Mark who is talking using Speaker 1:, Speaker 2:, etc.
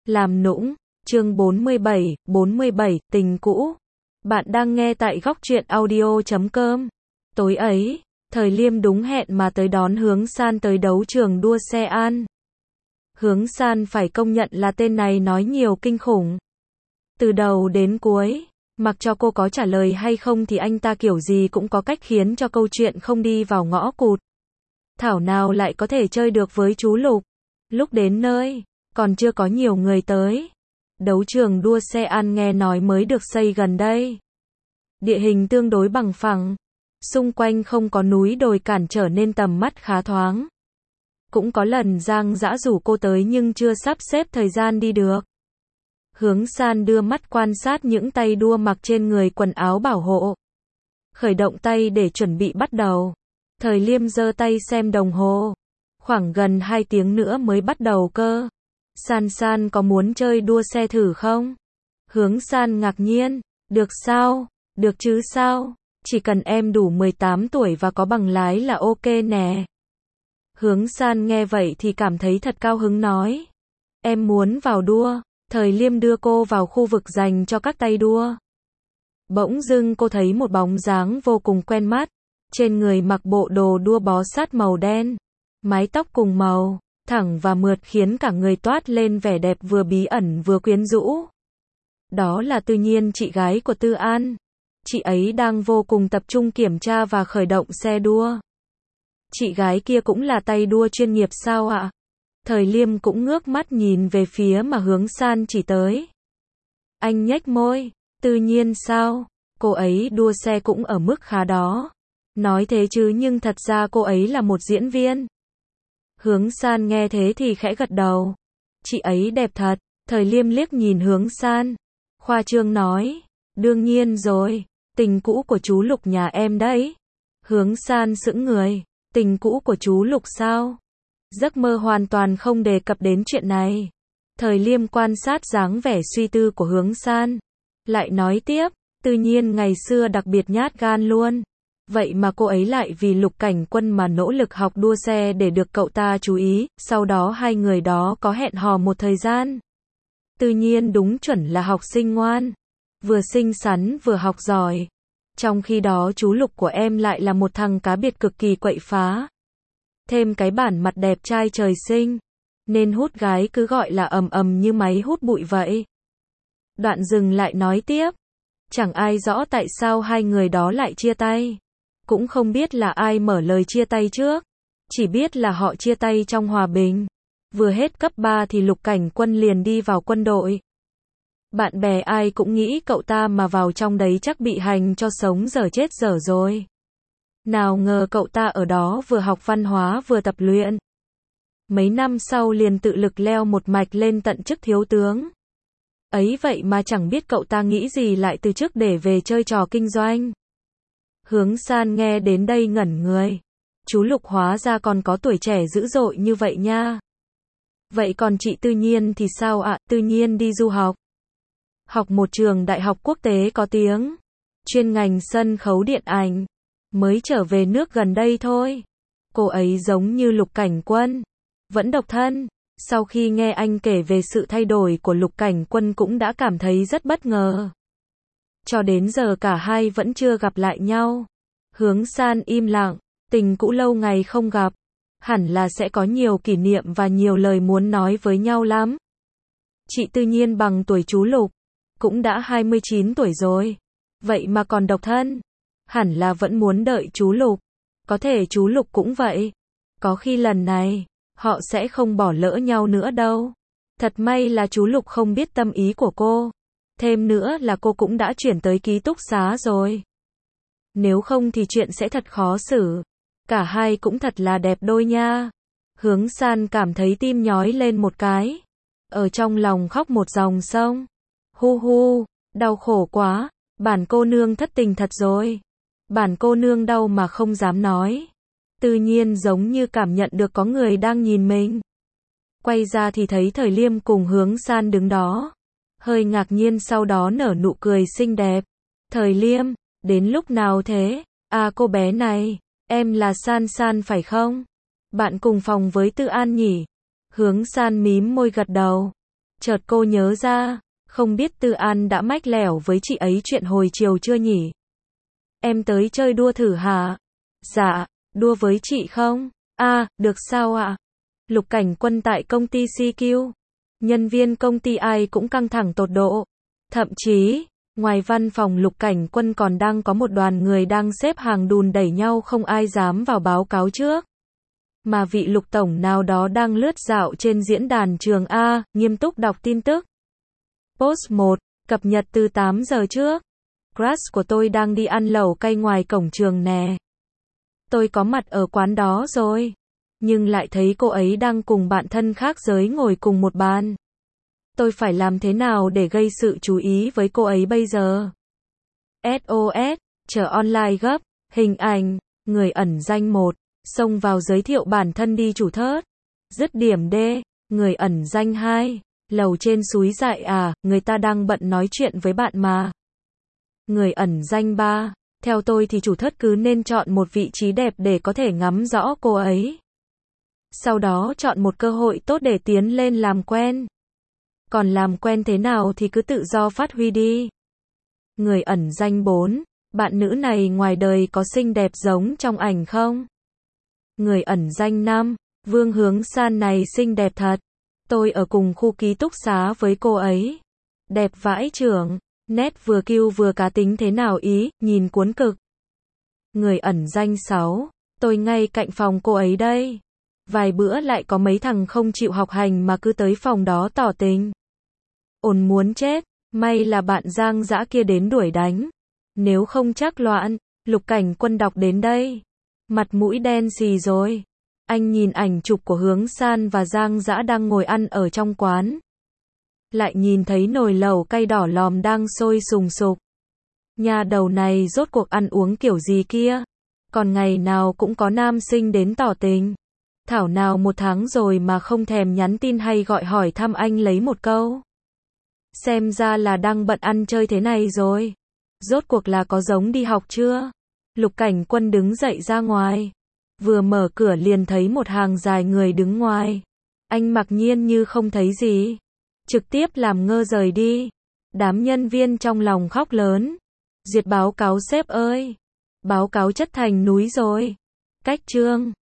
Speaker 1: Làm nũng, chương 47, tình cũ. Bạn đang nghe tại góc truyện audio.com. Tối ấy, Thời Liêm đúng hẹn mà tới đón Hướng San tới đấu trường đua xe An. Hướng San phải công nhận là tên này nói nhiều kinh khủng. Từ đầu đến cuối, mặc cho cô có trả lời hay không thì anh ta kiểu gì cũng có cách khiến cho câu chuyện không đi vào ngõ cụt. Thảo nào lại có thể chơi được với chú Lục. Lúc đến nơi, còn chưa có nhiều người tới. Đấu trường đua xe An nghe nói mới được xây gần đây. Địa hình tương đối bằng phẳng. Xung quanh không có núi đồi cản trở nên tầm mắt khá thoáng. Cũng có lần Giang Dã rủ cô tới nhưng chưa sắp xếp thời gian đi được. Hướng San đưa mắt quan sát những tay đua mặc trên người quần áo bảo hộ. Khởi động tay để chuẩn bị bắt đầu. Thời Liêm giơ tay xem đồng hồ. Khoảng gần 2 tiếng nữa mới bắt đầu cơ. San có muốn chơi đua xe thử không? Hướng San ngạc nhiên. Được sao? Được chứ sao? Chỉ cần em đủ 18 tuổi và có bằng lái là ok nè. Hướng San nghe vậy thì cảm thấy thật cao hứng nói. Em muốn vào đua. Thời Liêm đưa cô vào khu vực dành cho các tay đua. Bỗng dưng cô thấy một bóng dáng vô cùng quen mắt. Trên người mặc bộ đồ đua bó sát màu đen. Mái tóc cùng màu, thẳng và mượt khiến cả người toát lên vẻ đẹp vừa bí ẩn vừa quyến rũ. Đó là Tư Nhiên, chị gái của Tư An. Chị ấy đang vô cùng tập trung kiểm tra và khởi động xe đua. Chị gái kia cũng là tay đua chuyên nghiệp sao ạ? Thời Liêm cũng ngước mắt nhìn về phía mà Hướng San chỉ tới. Anh nhếch môi, Tư Nhiên sao? Cô ấy đua xe cũng ở mức khá đó. Nói thế chứ nhưng thật ra cô ấy là một diễn viên. Hướng San nghe thế thì khẽ gật đầu. Chị ấy đẹp thật. Thời Liêm liếc nhìn Hướng San. Khoa trương nói. Đương nhiên rồi. Tình cũ của chú Lục nhà em đấy. Hướng San sững người. Tình cũ của chú Lục sao? Giấc mơ hoàn toàn không đề cập đến chuyện này. Thời Liêm quan sát dáng vẻ suy tư của Hướng San. Lại nói tiếp. Tự nhiên ngày xưa đặc biệt nhát gan luôn. Vậy mà cô ấy lại vì Lục Cảnh Quân mà nỗ lực học đua xe để được cậu ta chú ý, sau đó hai người đó có hẹn hò một thời gian. Tự nhiên đúng chuẩn là học sinh ngoan, vừa xinh xắn vừa học giỏi. Trong khi đó chú Lục của em lại là một thằng cá biệt cực kỳ quậy phá. Thêm cái bản mặt đẹp trai trời sinh, nên hút gái cứ gọi là ầm như máy hút bụi vậy. Đoạn dừng lại nói tiếp. Chẳng ai rõ tại sao hai người đó lại chia tay. Cũng không biết là ai mở lời chia tay trước. Chỉ biết là họ chia tay trong hòa bình. Vừa hết cấp 3 thì Lục Cảnh Quân liền đi vào quân đội. Bạn bè ai cũng nghĩ cậu ta mà vào trong đấy chắc bị hành cho sống dở chết dở rồi. Nào ngờ cậu ta ở đó vừa học văn hóa vừa tập luyện. Mấy năm sau liền tự lực leo một mạch lên tận chức thiếu tướng. Ấy vậy mà chẳng biết cậu ta nghĩ gì lại từ chức để về chơi trò kinh doanh. Hướng San nghe đến đây ngẩn người. Chú Lục hóa ra còn có tuổi trẻ dữ dội như vậy nha. Vậy còn chị Tư Nhiên thì sao ạ? Tư Nhiên đi du học. Học một trường đại học quốc tế có tiếng. Chuyên ngành sân khấu điện ảnh. Mới trở về nước gần đây thôi. Cô ấy giống như Lục Cảnh Quân. Vẫn độc thân. Sau khi nghe anh kể về sự thay đổi của Lục Cảnh Quân cũng đã cảm thấy rất bất ngờ. Cho đến giờ cả hai vẫn chưa gặp lại nhau. Hướng San im lặng, tình cũ lâu ngày không gặp. Hẳn là sẽ có nhiều kỷ niệm và nhiều lời muốn nói với nhau lắm. Chị Tư Nhiên bằng tuổi chú Lục, cũng đã 29 tuổi rồi. Vậy mà còn độc thân. Hẳn là vẫn muốn đợi chú Lục. Có thể chú Lục cũng vậy. Có khi lần này, họ sẽ không bỏ lỡ nhau nữa đâu. Thật may là chú Lục không biết tâm ý của cô. Thêm nữa là cô cũng đã chuyển tới ký túc xá rồi. Nếu không thì chuyện sẽ thật khó xử. Cả hai cũng thật là đẹp đôi nha. Hướng San cảm thấy tim nhói lên một cái. Ở trong lòng khóc một dòng sông. Hu, đau khổ quá. Bản cô nương thất tình thật rồi. Bản cô nương đau mà không dám nói. Tự nhiên giống như cảm nhận được có người đang nhìn mình. Quay ra thì thấy Thời Liêm cùng Hướng San đứng đó. Hơi ngạc nhiên sau đó nở nụ cười xinh đẹp. Thời Liêm, đến lúc nào thế? À cô bé này, em là San phải không? Bạn cùng phòng với Tư An nhỉ? Hướng San mím môi gật đầu. Chợt cô nhớ ra, không biết Tư An đã mách lẻo với chị ấy chuyện hồi chiều chưa nhỉ? Em tới chơi đua thử hả? Dạ, đua với chị không? À, được sao ạ? Lục Cảnh Quân tại công ty CQ. Nhân viên công ty ai cũng căng thẳng tột độ. Thậm chí, ngoài văn phòng Lục Cảnh Quân còn đang có một đoàn người đang xếp hàng đùn đẩy nhau không ai dám vào báo cáo trước. Mà vị Lục Tổng nào đó đang lướt dạo trên diễn đàn trường A, nghiêm túc đọc tin tức. Post 1, cập nhật từ 8 giờ trước. Crush của tôi đang đi ăn lẩu cay ngoài cổng trường nè. Tôi có mặt ở quán đó rồi. Nhưng lại thấy cô ấy đang cùng bạn thân khác giới ngồi cùng một bàn. Tôi phải làm thế nào để gây sự chú ý với cô ấy bây giờ? SOS, chờ online gấp, hình ảnh, người ẩn danh 1, xông vào giới thiệu bản thân đi chủ thớt. Dứt điểm D, người ẩn danh 2, lầu trên súi dại à, người ta đang bận nói chuyện với bạn mà. Người ẩn danh 3, theo tôi thì chủ thớt cứ nên chọn một vị trí đẹp để có thể ngắm rõ cô ấy. Sau đó chọn một cơ hội tốt để tiến lên làm quen. Còn làm quen thế nào thì cứ tự do phát huy đi. Người ẩn danh 4, bạn nữ này ngoài đời có xinh đẹp giống trong ảnh không? Người ẩn danh 5, Vương Hướng San này xinh đẹp thật. Tôi ở cùng khu ký túc xá với cô ấy. Đẹp vãi chưởng, nét vừa cute vừa cá tính thế nào ý, nhìn cuốn cực. Người ẩn danh 6, tôi ngay cạnh phòng cô ấy đây. Vài bữa lại có mấy thằng không chịu học hành mà cứ tới phòng đó tỏ tình. Ồn muốn chết, may là bạn Giang Dã kia đến đuổi đánh. Nếu không chắc loạn, Lục Cảnh Quân đọc đến đây. Mặt mũi đen xì rồi. Anh nhìn ảnh chụp của Hướng San và Giang Dã đang ngồi ăn ở trong quán. Lại nhìn thấy nồi lẩu cay đỏ lòm đang sôi sùng sục. Nhà đầu này rốt cuộc ăn uống kiểu gì kia. Còn ngày nào cũng có nam sinh đến tỏ tình. Thảo nào 1 tháng rồi mà không thèm nhắn tin hay gọi hỏi thăm anh lấy một câu. Xem ra là đang bận ăn chơi thế này rồi. Rốt cuộc là có giống đi học chưa? Lục Cảnh Quân đứng dậy ra ngoài. Vừa mở cửa liền thấy một hàng dài người đứng ngoài. Anh mặc nhiên như không thấy gì. Trực tiếp làm ngơ rời đi. Đám nhân viên trong lòng khóc lớn. Duyệt báo cáo sếp ơi. Báo cáo chất thành núi rồi. Cách chương.